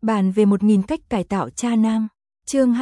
Bàn về 1000 cách cải tạo cha nam. Chương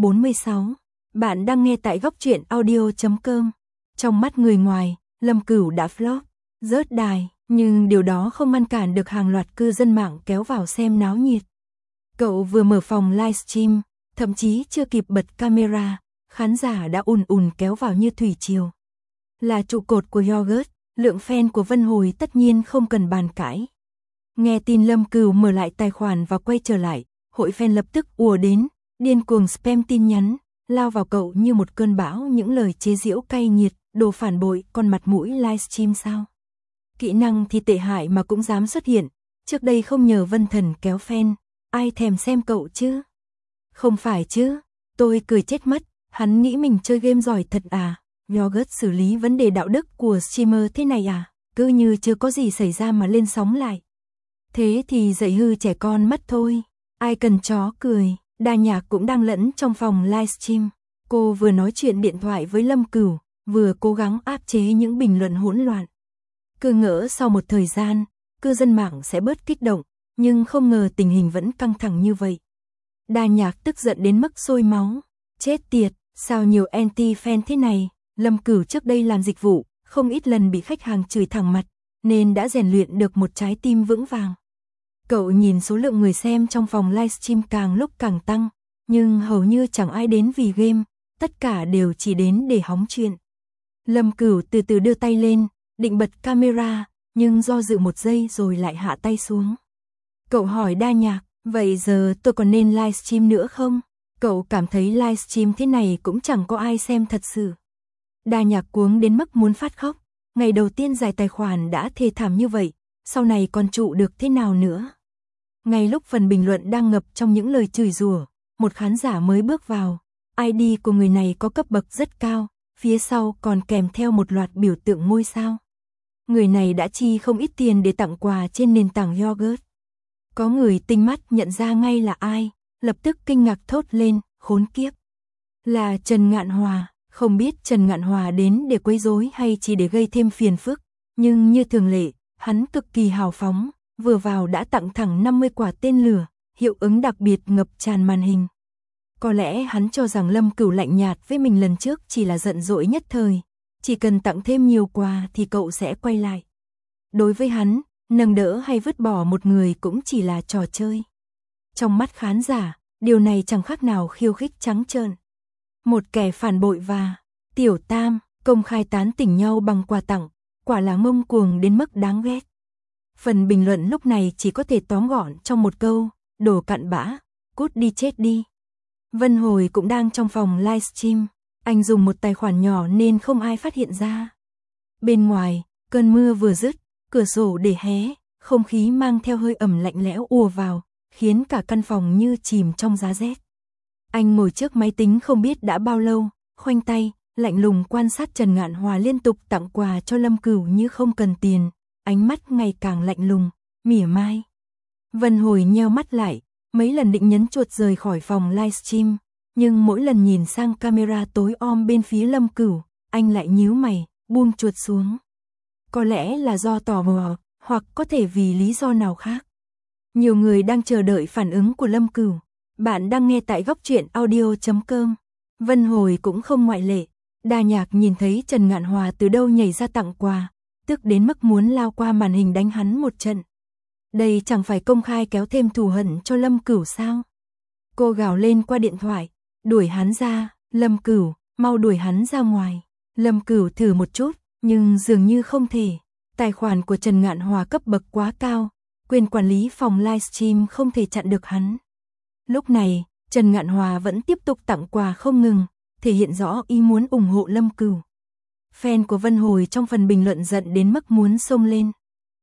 246. Bạn đang nghe tại góc truyện audio.com. Trong mắt người ngoài, Lâm Cửu đã flop, rớt đài, nhưng điều đó không ngăn cản được hàng loạt cư dân mạng kéo vào xem náo nhiệt. Cậu vừa mở phòng livestream, thậm chí chưa kịp bật camera, khán giả đã ùn ùn kéo vào như thủy triều. Là trụ cột của Yogurt, lượng fan của Vân Hồi tất nhiên không cần bàn cãi. Nghe tin Lâm Cửu mở lại tài khoản và quay trở lại, hội fan lập tức ùa đến, điên cuồng spam tin nhắn, lao vào cậu như một cơn bão những lời chế giễu cay nghiệt, đồ phản bội, con mặt mũi livestream sao? Kỹ năng thì tệ hại mà cũng dám xuất hiện, trước đây không nhờ Vân Thần kéo fan, ai thèm xem cậu chứ? Không phải chứ, tôi cười chết mất, hắn nghĩ mình chơi game giỏi thật à? Yogurt xử lý vấn đề đạo đức của streamer thế này à? Cứ như chưa có gì xảy ra mà lên sóng lại. Thế thì dạy hư trẻ con mất thôi. Ai cần chó cười. Đa Nhạc cũng đang lẫn trong phòng livestream. Cô vừa nói chuyện điện thoại với Lâm Cửu, vừa cố gắng áp chế những bình luận hỗn loạn. Cứ ngỡ sau một thời gian, cư dân mạng sẽ bớt kích động, nhưng không ngờ tình hình vẫn căng thẳng như vậy. Đa Nhạc tức giận đến mức sôi máu. Chết tiệt, sao nhiều anti-fan thế này? Lâm Cửu trước đây làm dịch vụ, không ít lần bị khách hàng chửi thẳng mặt, nên đã rèn luyện được một trái tim vững vàng. Cậu nhìn số lượng người xem trong phòng livestream càng lúc càng tăng, nhưng hầu như chẳng ai đến vì game, tất cả đều chỉ đến để hóng chuyện. Lâm Cửu từ từ đưa tay lên, định bật camera, nhưng do dự một giây rồi lại hạ tay xuống. Cậu hỏi Đa Nhạc, vậy giờ tôi còn nên livestream nữa không? Cậu cảm thấy livestream thế này cũng chẳng có ai xem thật sự. Đa Nhạc cuống đến mức muốn phát khóc, ngày đầu tiên giải tài khoản đã thê thảm như vậy, sau này còn trụ được thế nào nữa? Ngay lúc phần bình luận đang ngập trong những lời chửi rủa, một khán giả mới bước vào. ID của người này có cấp bậc rất cao, phía sau còn kèm theo một loạt biểu tượng ngôi sao. Người này đã chi không ít tiền để tặng quà trên nền tảng Yogurt. Có người tinh mắt nhận ra ngay là ai, lập tức kinh ngạc thốt lên, khốn kiếp. Là Trần Ngạn Hòa, không biết Trần Ngạn Hòa đến để quấy rối hay chỉ để gây thêm phiền phức, nhưng như thường lệ, hắn cực kỳ hào phóng. Vừa vào đã tặng thẳng 50 quả tên lửa, hiệu ứng đặc biệt ngập tràn màn hình. Có lẽ hắn cho rằng Lâm Cửu lạnh nhạt với mình lần trước chỉ là giận dỗi nhất thời, chỉ cần tặng thêm nhiều quà thì cậu sẽ quay lại. Đối với hắn, nâng đỡ hay vứt bỏ một người cũng chỉ là trò chơi. Trong mắt khán giả, điều này chẳng khác nào khiêu khích trắng trợn. Một kẻ phản bội và Tiểu Tam công khai tán tỉnh nhau bằng quà tặng, quả là ngông cuồng đến mức đáng ghét. Phần bình luận lúc này chỉ có thể tóm gọn trong một câu, đồ cặn bã, cút đi chết đi. Vân Hồi cũng đang trong phòng livestream, anh dùng một tài khoản nhỏ nên không ai phát hiện ra. Bên ngoài, cơn mưa vừa dứt, cửa sổ để hé, không khí mang theo hơi ẩm lạnh lẽo ùa vào, khiến cả căn phòng như chìm trong giá rét. Anh ngồi trước máy tính không biết đã bao lâu, khoanh tay, lạnh lùng quan sát Trần Ngạn Hòa liên tục tặng quà cho Lâm Cửu như không cần tiền. Ánh mắt ngày càng lạnh lùng, mỉa mai. Vân Hồi nheo mắt lại, mấy lần định nhấn chuột rời khỏi phòng livestream, nhưng mỗi lần nhìn sang camera tối om bên phía Lâm Cửu, anh lại nhíu mày, buông chuột xuống. Có lẽ là do tò mò, hoặc có thể vì lý do nào khác. Nhiều người đang chờ đợi phản ứng của Lâm Cửu. Bạn đang nghe tại góc truyện audio.com. Vân Hồi cũng không ngoại lệ. Đa Nhạc nhìn thấy Trần Ngạn Hòa từ đâu nhảy ra tặng quà, tức đến mức muốn lao qua màn hình đánh hắn một trận. Đây chẳng phải công khai kéo thêm thù hận cho Lâm Cửu sao? Cô gào lên qua điện thoại, đuổi hắn ra, Lâm Cửu, mau đuổi hắn ra ngoài. Lâm Cửu thử một chút, nhưng dường như không thể. Tài khoản của Trần Ngạn Hòa cấp bậc quá cao, quyền quản lý phòng livestream không thể chặn được hắn. Lúc này, Trần Ngạn Hòa vẫn tiếp tục tặng quà không ngừng, thể hiện rõ ý muốn ủng hộ Lâm Cửu. Fan của Vân Hồi trong phần bình luận giận đến mức muốn xông lên.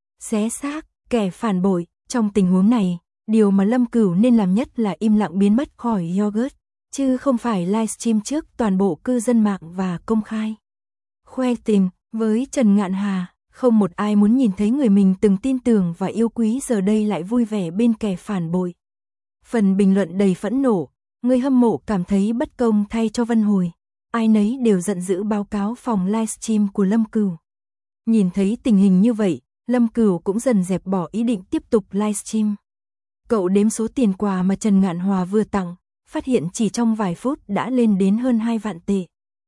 Xé xác, kẻ phản bội, trong tình huống này, điều mà Lâm Cửu nên làm nhất là im lặng biến mất khỏi Yogurt, chứ không phải livestream trước toàn bộ cư dân mạng và công khai. Khoe tình, với Trần Ngạn Hà, không một ai muốn nhìn thấy người mình từng tin tưởng và yêu quý giờ đây lại vui vẻ bên kẻ phản bội. Phần bình luận đầy phẫn nộ, người hâm mộ cảm thấy bất công thay cho Vân Hồi. Ai nấy đều giận dữ báo cáo phòng livestream của Lâm Cửu. Nhìn thấy tình hình như vậy, Lâm Cửu cũng dần dẹp bỏ ý định tiếp tục livestream. Cậu đếm số tiền quà mà Trần Ngạn Hòa vừa tặng, phát hiện chỉ trong vài phút đã lên đến hơn 2 vạn tệ.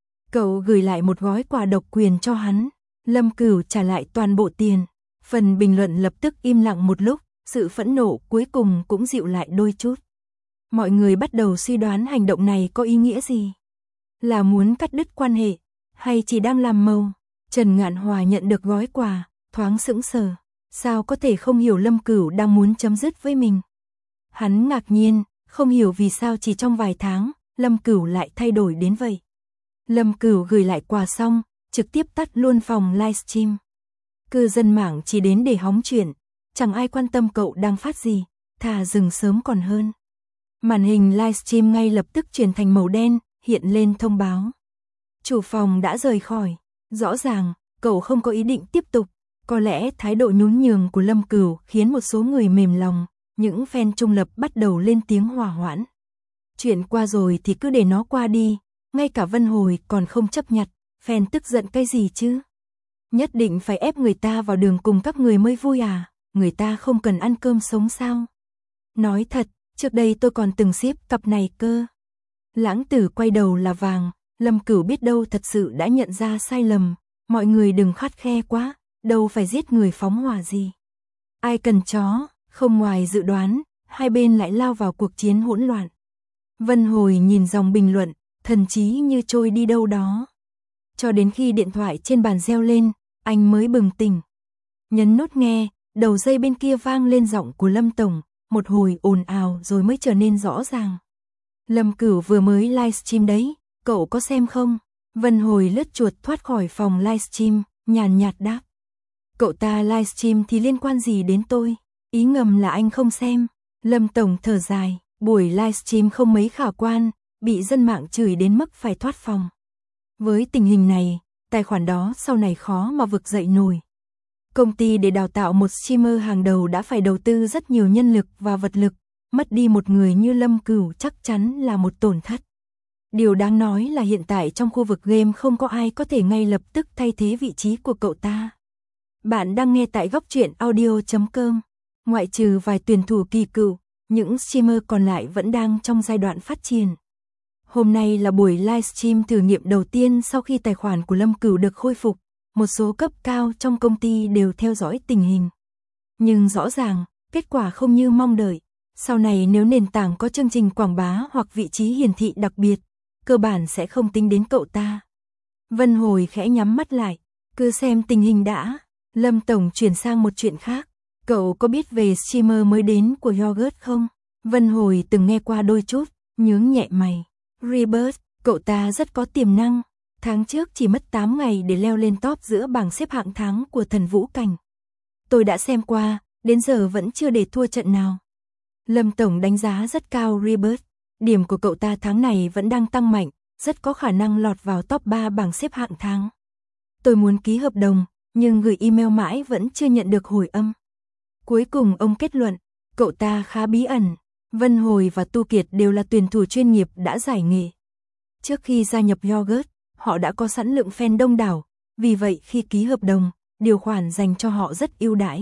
Cậu gửi lại một gói quà độc quyền cho hắn, Lâm Cửu trả lại toàn bộ tiền. Phần bình luận lập tức im lặng một lúc, sự phẫn nộ cuối cùng cũng dịu lại đôi chút. Mọi người bắt đầu suy đoán hành động này có ý nghĩa gì? Là muốn cắt đứt quan hệ, hay chỉ đang làm màu? Trần Ngạn Hòa nhận được gói quà, thoáng sững sờ. Sao có thể không hiểu Lâm Cửu đang muốn chấm dứt với mình? Hắn ngạc nhiên, không hiểu vì sao chỉ trong vài tháng, Lâm Cửu lại thay đổi đến vậy. Lâm Cửu gửi lại quà xong, trực tiếp tắt luôn phòng livestream. Cư dân mạng chỉ đến để hóng chuyện, chẳng ai quan tâm cậu đang phát gì, thà dừng sớm còn hơn. Màn hình livestream ngay lập tức chuyển thành màu đen, hiện lên thông báo. Chủ phòng đã rời khỏi, rõ ràng, cậu không có ý định tiếp tục. Có lẽ thái độ nhún nhường của Lâm Cửu khiến một số người mềm lòng, những fan trung lập bắt đầu lên tiếng hòa hoãn. Chuyện qua rồi thì cứ để nó qua đi, ngay cả Vân Hồi còn không chấp nhặt, fan tức giận cái gì chứ? Nhất định phải ép người ta vào đường cùng các người mới vui à, người ta không cần ăn cơm sống sao? Nói thật, trước đây tôi còn từng ship cặp này cơ. Lãng Tử quay đầu là vàng, Lâm Cửu biết đâu thật sự đã nhận ra sai lầm, mọi người đừng khắt khe quá. Đâu phải giết người phóng hỏa gì. Ai cần chó, không ngoài dự đoán, hai bên lại lao vào cuộc chiến hỗn loạn. Vân Hồi nhìn dòng bình luận, thần trí như trôi đi đâu đó. Cho đến khi điện thoại trên bàn reo lên, anh mới bừng tỉnh. Nhấn nút nghe, đầu dây bên kia vang lên giọng của Lâm Tổng, một hồi ồn ào rồi mới trở nên rõ ràng. Lâm Cửu vừa mới livestream đấy, cậu có xem không? Vân Hồi lướt chuột thoát khỏi phòng livestream, nhàn nhạt đáp. Cậu ta livestream thì liên quan gì đến tôi? Ý ngầm là anh không xem. Lâm Tổng thở dài, buổi livestream không mấy khả quan, bị dân mạng chửi đến mức phải thoát phòng. Với tình hình này, tài khoản đó sau này khó mà vực dậy nổi. Công ty để đào tạo một streamer hàng đầu đã phải đầu tư rất nhiều nhân lực và vật lực, mất đi một người như Lâm Cửu chắc chắn là một tổn thất. Điều đáng nói là hiện tại trong khu vực game không có ai có thể ngay lập tức thay thế vị trí của cậu ta. Bạn đang nghe tại góc truyện audio.com. Ngoại trừ vài tuyển thủ kỳ cựu, những streamer còn lại vẫn đang trong giai đoạn phát triển. Hôm nay là buổi livestream thử nghiệm đầu tiên sau khi tài khoản của Lâm Cửu được khôi phục. Một số cấp cao trong công ty đều theo dõi tình hình. Nhưng rõ ràng, kết quả không như mong đợi. Sau này nếu nền tảng có chương trình quảng bá hoặc vị trí hiển thị đặc biệt, cơ bản sẽ không tính đến cậu ta. Vân Hồi khẽ nhắm mắt lại, cứ xem tình hình đã. Lâm Tổng chuyển sang một chuyện khác. Cậu có biết về streamer mới đến của Yogurt không? Vân Hồi từng nghe qua đôi chút, nhướng nhẹ mày. Rebirth, cậu ta rất có tiềm năng. Tháng trước chỉ mất 8 ngày để leo lên top giữa bảng xếp hạng tháng của Thần Vũ Cảnh. Tôi đã xem qua, đến giờ vẫn chưa để thua trận nào. Lâm Tổng đánh giá rất cao Rebirth. Điểm của cậu ta tháng này vẫn đang tăng mạnh, rất có khả năng lọt vào top 3 bảng xếp hạng tháng. Tôi muốn ký hợp đồng, nhưng gửi email mãi vẫn chưa nhận được hồi âm. Cuối cùng ông kết luận, cậu ta khá bí ẩn. Vân Hồi và Tu Kiệt đều là tuyển thủ chuyên nghiệp đã giải nghệ. Trước khi gia nhập Yogurt, họ đã có sẵn lượng fan đông đảo, vì vậy khi ký hợp đồng, điều khoản dành cho họ rất ưu đãi.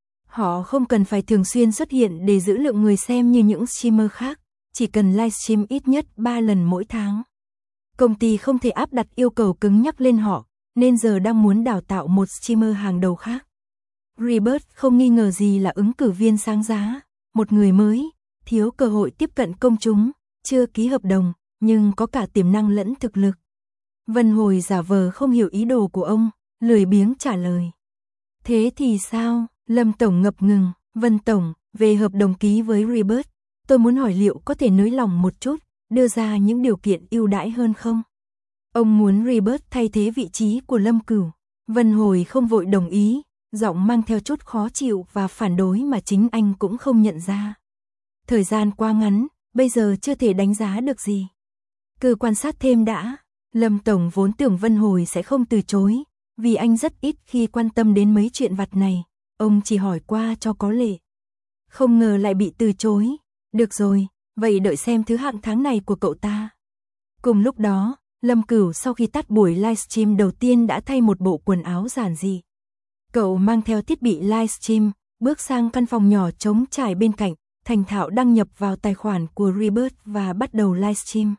Họ không cần phải thường xuyên xuất hiện để giữ lượng người xem như những streamer khác, chỉ cần livestream ít nhất 3 lần mỗi tháng. Công ty không thể áp đặt yêu cầu cứng nhắc lên họ, nên giờ đang muốn đào tạo một streamer hàng đầu khác. Rebirth không nghi ngờ gì là ứng cử viên sáng giá, một người mới, thiếu cơ hội tiếp cận công chúng, chưa ký hợp đồng, nhưng có cả tiềm năng lẫn thực lực. Vân Hồi giả vờ không hiểu ý đồ của ông, lười biếng trả lời. Thế thì sao? Lâm Tổng ngập ngừng. Vân Tổng, về hợp đồng ký với Rebirth, tôi muốn hỏi liệu có thể nới lỏng một chút, đưa ra những điều kiện ưu đãi hơn không? Ông muốn Rebirth thay thế vị trí của Lâm Cửu. Vân Hồi không vội đồng ý, giọng mang theo chút khó chịu và phản đối mà chính anh cũng không nhận ra. Thời gian quá ngắn, bây giờ chưa thể đánh giá được gì. Cứ quan sát thêm đã. Lâm Tổng vốn tưởng Vân Hồi sẽ không từ chối, vì anh rất ít khi quan tâm đến mấy chuyện vặt này. Ông chỉ hỏi qua cho có lệ. Không ngờ lại bị từ chối. Được rồi, vậy đợi xem thứ hạng tháng này của cậu ta. Cùng lúc đó, Lâm Cửu sau khi tắt buổi livestream đầu tiên đã thay một bộ quần áo giản dị. Cậu mang theo thiết bị livestream, bước sang căn phòng nhỏ trống trải bên cạnh, thành thạo đăng nhập vào tài khoản của Rebirth và bắt đầu livestream.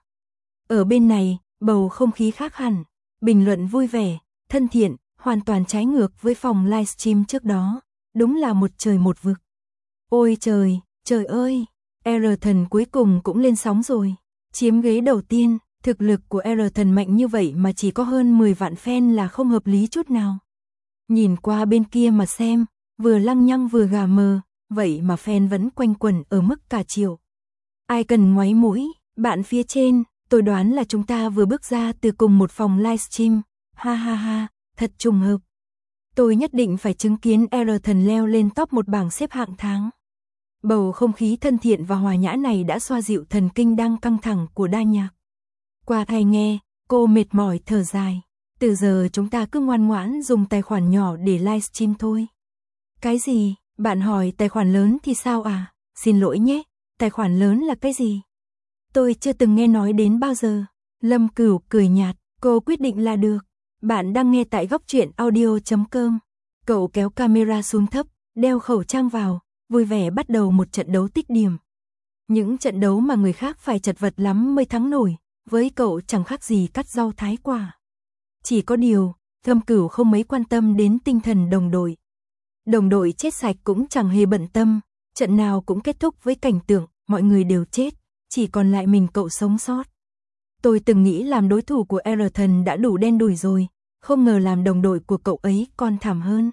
Ở bên này, bầu không khí khác hẳn, bình luận vui vẻ, thân thiện, hoàn toàn trái ngược với phòng livestream trước đó, đúng là một trời một vực. Ôi trời, trời ơi, Ayrton cuối cùng cũng lên sóng rồi, chiếm ghế đầu tiên, thực lực của Ayrton mạnh như vậy mà chỉ có hơn 10 vạn fan là không hợp lý chút nào. Nhìn qua bên kia mà xem, vừa lăng nhăng vừa gà mờ, vậy mà fan vẫn quanh quẩn ở mức cả triệu. Ai cần ngoáy mũi, bạn phía trên, tôi đoán là chúng ta vừa bước ra từ cùng một phòng livestream, ha ha ha, thật trùng hợp. Tôi nhất định phải chứng kiến Ayrton leo lên top một bảng xếp hạng tháng. Bầu không khí thân thiện và hòa nhã này đã xoa dịu thần kinh đang căng thẳng của Đa Nhạc. Qua tai nghe, cô mệt mỏi thở dài. Từ giờ chúng ta cứ ngoan ngoãn dùng tài khoản nhỏ để livestream thôi. Cái gì? Bạn hỏi tài khoản lớn thì sao à? Xin lỗi nhé, tài khoản lớn là cái gì? Tôi chưa từng nghe nói đến bao giờ. Lâm Cửu cười nhạt, cô quyết định là được. Bạn đang nghe tại góc truyện audio.com. Cậu kéo camera xuống thấp, đeo khẩu trang vào, vui vẻ bắt đầu một trận đấu tích điểm. Những trận đấu mà người khác phải chật vật lắm mới thắng nổi, với cậu chẳng khác gì cắt rau thái quả. Chỉ có điều, Lâm Cửu không mấy quan tâm đến tinh thần đồng đội. Đồng đội chết sạch cũng chẳng hề bận tâm, trận nào cũng kết thúc với cảnh tượng mọi người đều chết, chỉ còn lại mình cậu sống sót. Tôi từng nghĩ làm đối thủ của Ayrton đã đủ đen đủi rồi, không ngờ làm đồng đội của cậu ấy còn thảm hơn.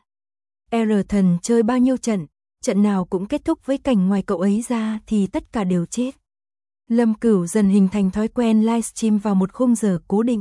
Ayrton chơi bao nhiêu trận, trận nào cũng kết thúc với cảnh ngoài cậu ấy ra thì tất cả đều chết. Lâm Cửu dần hình thành thói quen livestream vào một khung giờ cố định.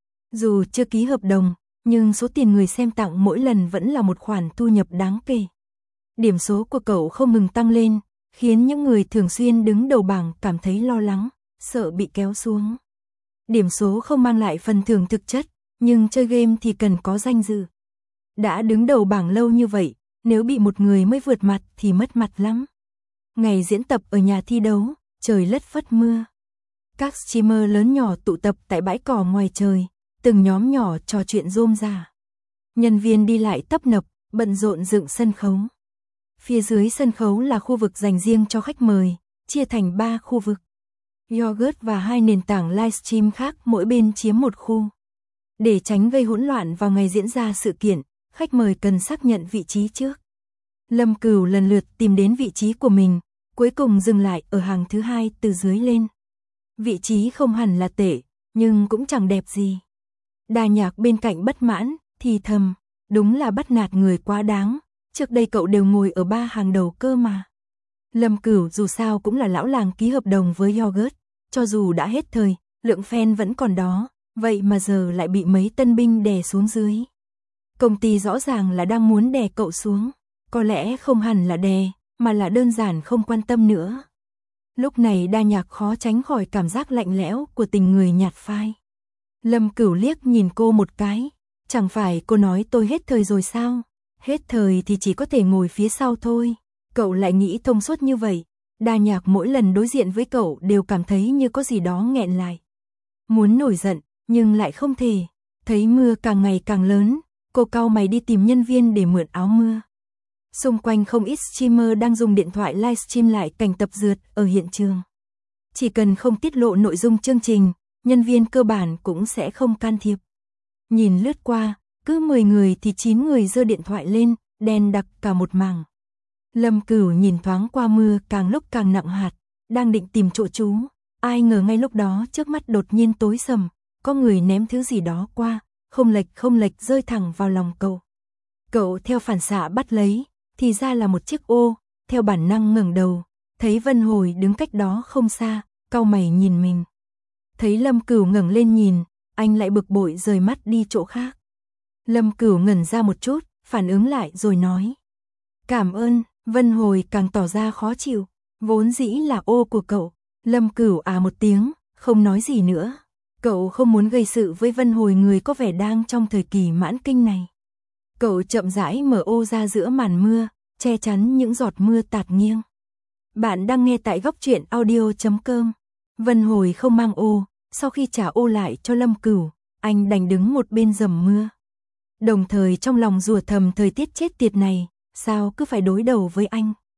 Dù chưa ký hợp đồng, nhưng số tiền người xem tặng mỗi lần vẫn là một khoản thu nhập đáng kể. Điểm số của cậu không ngừng tăng lên, khiến những người thường xuyên đứng đầu bảng cảm thấy lo lắng, sợ bị kéo xuống. Điểm số không mang lại phần thưởng thực chất, nhưng chơi game thì cần có danh dự. Đã đứng đầu bảng lâu như vậy, nếu bị một người mới vượt mặt thì mất mặt lắm. Ngày diễn tập ở nhà thi đấu, trời lất phất mưa. Các streamer lớn nhỏ tụ tập tại bãi cỏ ngoài trời, từng nhóm nhỏ trò chuyện rôm rả. Nhân viên đi lại tấp nập, bận rộn dựng sân khấu. Phía dưới sân khấu là khu vực dành riêng cho khách mời, chia thành 3 khu vực. Yogurt và 2 nền tảng livestream khác mỗi bên chiếm một khu. Để tránh gây hỗn loạn vào ngày diễn ra sự kiện, khách mời cần xác nhận vị trí trước. Lâm Cửu lần lượt tìm đến vị trí của mình, cuối cùng dừng lại ở hàng thứ 2 từ dưới lên. Vị trí không hẳn là tệ, nhưng cũng chẳng đẹp gì. Đa Nhạc bên cạnh bất mãn, thì thầm, đúng là bắt nạt người quá đáng, trước đây cậu đều ngồi ở 3 hàng đầu cơ mà. Lâm Cửu dù sao cũng là lão làng ký hợp đồng với Yogurt, cho dù đã hết thời, lượng fan vẫn còn đó, vậy mà giờ lại bị mấy tân binh đè xuống dưới. Công ty rõ ràng là đang muốn đè cậu xuống, có lẽ không hẳn là đè, mà là đơn giản không quan tâm nữa. Lúc này Đa Nhạc khó tránh khỏi cảm giác lạnh lẽo của tình người nhạt phai. Lâm Cửu liếc nhìn cô một cái, chẳng phải cô nói tôi hết thời rồi sao? Hết thời thì chỉ có thể ngồi phía sau thôi. Cậu lại nghĩ thông suốt như vậy. Đa Nhạc mỗi lần đối diện với cậu đều cảm thấy như có gì đó nghẹn lại. Muốn nổi giận, nhưng lại không thể. Thấy mưa càng ngày càng lớn, cô cau mày đi tìm nhân viên để mượn áo mưa. Xung quanh không ít streamer đang dùng điện thoại livestream lại cảnh tập rượt ở hiện trường. Chỉ cần không tiết lộ nội dung chương trình, nhân viên cơ bản cũng sẽ không can thiệp. Nhìn lướt qua, cứ 10 người thì 9 người giơ điện thoại lên, đen đặc cả một mảng. Lâm Cửu nhìn thoáng qua mưa càng lúc càng nặng hạt, đang định tìm chỗ trú, ai ngờ ngay lúc đó trước mắt đột nhiên tối sầm, có người ném thứ gì đó qua, không lệch rơi thẳng vào lòng cậu. Cậu theo phản xạ bắt lấy, thì ra là một chiếc ô, theo bản năng ngẩng đầu, thấy Vân Hồi đứng cách đó không xa, cau mày nhìn mình. Thấy Lâm Cửu ngẩng lên nhìn, anh lại bực bội rời mắt đi chỗ khác. Lâm Cửu ngẩn ra một chút, phản ứng lại rồi nói. Cảm ơn, Vân Hồi càng tỏ ra khó chịu, vốn dĩ là ô của cậu. Lâm Cửu một tiếng, không nói gì nữa. Cậu không muốn gây sự với Vân Hồi, người có vẻ đang trong thời kỳ mãn kinh này. Cậu chậm rãi mở ô ra giữa màn mưa, che chắn những giọt mưa tạt nghiêng. Bạn đang nghe tại góc truyện audio.com. Vân Hồi không mang ô, sau khi trả ô lại cho Lâm Cửu, anh đành đứng một bên dầm mưa. Đồng thời trong lòng rủa thầm thời tiết chết tiệt này, sao cứ phải đối đầu với anh.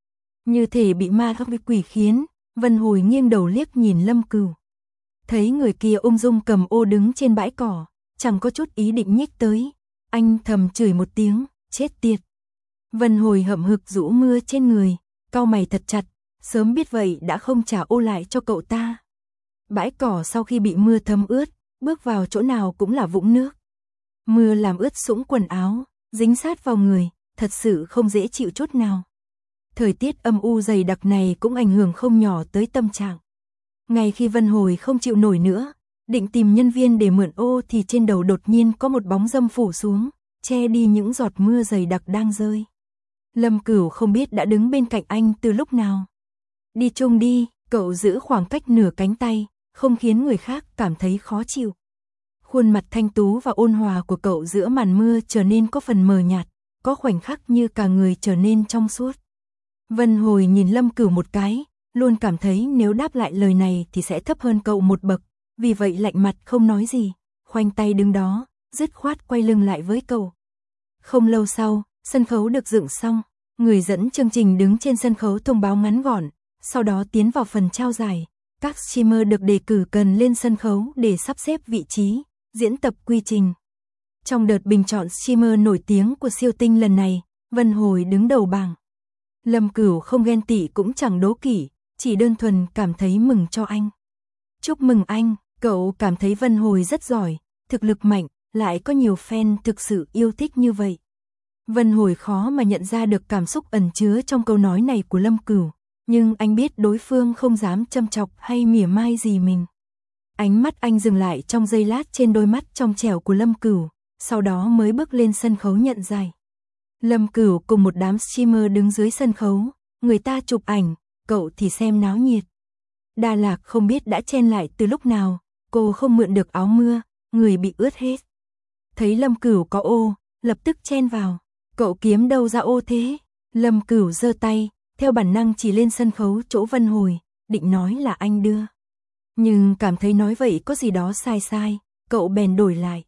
Như thể bị ma hoặc bị quỷ khiến, Vân Hồi nghiêng đầu liếc nhìn Lâm Cửu. Thấy người kia ung dung cầm ô đứng trên bãi cỏ, chẳng có chút ý định nhích tới. Anh thầm chửi một tiếng, chết tiệt. Vân Hồi hậm hực rũ mưa trên người, cau mày thật chặt, sớm biết vậy đã không trả ô lại cho cậu ta. Bãi cỏ sau khi bị mưa thấm ướt, bước vào chỗ nào cũng là vũng nước. Mưa làm ướt sũng quần áo, dính sát vào người, thật sự không dễ chịu chút nào. Thời tiết âm u dày đặc này cũng ảnh hưởng không nhỏ tới tâm trạng. Ngay khi Vân Hồi không chịu nổi nữa, định tìm nhân viên để mượn ô thì trên đầu đột nhiên có một bóng râm phủ xuống, che đi những giọt mưa dày đặc đang rơi. Lâm Cửu không biết đã đứng bên cạnh anh từ lúc nào. Đi chung đi, cậu giữ khoảng cách nửa cánh tay, không khiến người khác cảm thấy khó chịu. Khuôn mặt thanh tú và ôn hòa của cậu giữa màn mưa trở nên có phần mờ nhạt, có khoảnh khắc như cả người trở nên trong suốt. Vân Hồi nhìn Lâm Cửu một cái, luôn cảm thấy nếu đáp lại lời này thì sẽ thấp hơn cậu một bậc, vì vậy lạnh mặt không nói gì, khoanh tay đứng đó, dứt khoát quay lưng lại với cậu. Không lâu sau, sân khấu được dựng xong, người dẫn chương trình đứng trên sân khấu thông báo ngắn gọn, sau đó tiến vào phần trao giải. Các streamer được đề cử cần lên sân khấu để sắp xếp vị trí, diễn tập quy trình. Trong đợt bình chọn streamer nổi tiếng của siêu tinh lần này, Vân Hồi đứng đầu bảng. Lâm Cửu không ghen tị cũng chẳng đố kỵ, chỉ đơn thuần cảm thấy mừng cho anh. Chúc mừng anh, cậu cảm thấy Vân Hồi rất giỏi, thực lực mạnh, lại có nhiều fan thực sự yêu thích như vậy. Vân Hồi khó mà nhận ra được cảm xúc ẩn chứa trong câu nói này của Lâm Cửu, nhưng anh biết đối phương không dám châm chọc hay mỉa mai gì mình. Ánh mắt anh dừng lại trong giây lát trên đôi mắt trong trẻo của Lâm Cửu, sau đó mới bước lên sân khấu nhận giải. Lâm Cửu cùng một đám streamer đứng dưới sân khấu, người ta chụp ảnh, cậu thì xem náo nhiệt. Đà Lạc không biết đã chen lại từ lúc nào, cô không mượn được áo mưa, người bị ướt hết. Thấy Lâm Cửu có ô, lập tức chen vào. Cậu kiếm đâu ra ô thế? Lâm Cửu giơ tay, theo bản năng chỉ lên sân khấu chỗ Vân Hồi, định nói là anh đưa. Nhưng cảm thấy nói vậy có gì đó sai sai, cậu bèn đổi lại.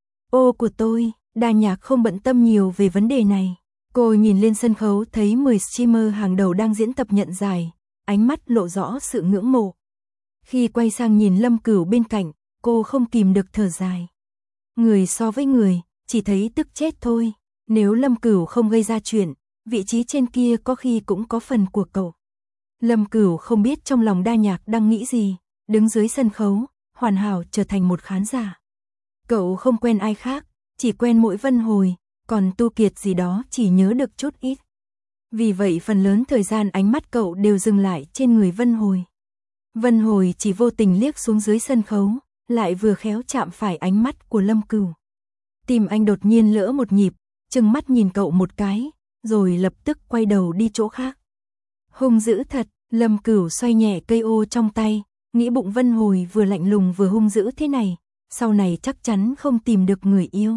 Ô của tôi, Đà Nhạc không bận tâm nhiều về vấn đề này. Cô nhìn lên sân khấu thấy 10 streamer hàng đầu đang diễn tập nhận giải, ánh mắt lộ rõ sự ngưỡng mộ. Khi quay sang nhìn Lâm Cửu bên cạnh, cô không kìm được thở dài. Người so với người, chỉ thấy tức chết thôi. Nếu Lâm Cửu không gây ra chuyện, vị trí trên kia có khi cũng có phần của cậu. Lâm Cửu không biết trong lòng Đa Nhạc đang nghĩ gì, đứng dưới sân khấu, hoàn hảo trở thành một khán giả. Cậu không quen ai khác, chỉ quen mỗi Vân Hồi, còn Tu Kiệt gì đó chỉ nhớ được chút ít. Vì vậy phần lớn thời gian ánh mắt cậu đều dừng lại trên người Vân Hồi. Vân Hồi chỉ vô tình liếc xuống dưới sân khấu, lại vừa khéo chạm phải ánh mắt của Lâm Cửu. Tim anh đột nhiên lỡ một nhịp, trừng mắt nhìn cậu một cái, rồi lập tức quay đầu đi chỗ khác. Hung dữ thật, Lâm Cửu xoay nhẹ cây ô trong tay, nghĩ bụng Vân Hồi vừa lạnh lùng vừa hung dữ thế này, sau này chắc chắn không tìm được người yêu.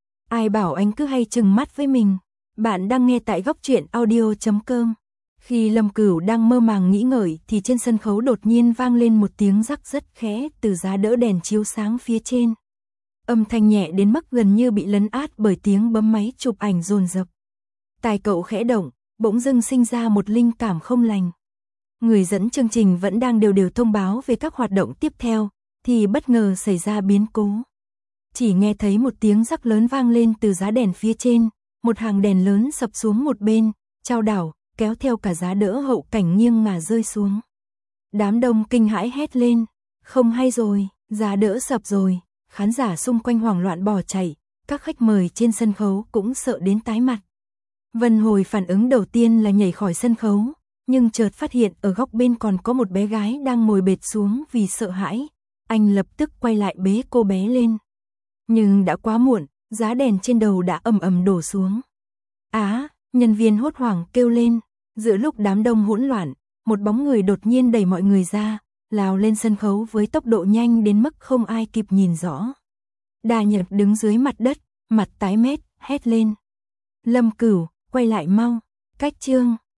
Ai bảo anh cứ hay trừng mắt với mình. Bạn đang nghe tại Góc Truyện Audio.com. Khi Lâm Cửu đang mơ màng nghĩ ngợi thì trên sân khấu đột nhiên vang lên một tiếng rắc rất khẽ từ giá đỡ đèn chiếu sáng phía trên. Âm thanh nhẹ đến mức gần như bị lấn át bởi tiếng bấm máy chụp ảnh dồn dập. Tai cậu khẽ động, bỗng dưng sinh ra một linh cảm không lành. Người dẫn chương trình vẫn đang đều thông báo về các hoạt động tiếp theo, thì bất ngờ xảy ra biến cố. Chỉ nghe thấy một tiếng rắc lớn vang lên từ giá đèn phía trên, một hàng đèn lớn sập xuống một bên, chao đảo, kéo theo cả giá đỡ hậu cảnh nghiêng ngả rơi xuống. Đám đông kinh hãi hét lên, không hay rồi, giá đỡ sập rồi. Khán giả xung quanh hoảng loạn bỏ chạy, các khách mời trên sân khấu cũng sợ đến tái mặt. Vân Hồi phản ứng đầu tiên là nhảy khỏi sân khấu, nhưng chợt phát hiện ở góc bên còn có một bé gái đang ngồi bệt xuống vì sợ hãi. Anh lập tức quay lại bế cô bé lên. Nhưng đã quá muộn, giá đèn trên đầu đã ầm ầm đổ xuống. Nhân viên hốt hoảng kêu lên. Giữa lúc đám đông hỗn loạn, một bóng người đột nhiên đẩy mọi người ra, lao lên sân khấu với tốc độ nhanh đến mức không ai kịp nhìn rõ. Đà Nhật đứng dưới mặt đất, mặt tái mét, hét lên. Lâm Cửu, quay lại mau, cách chương.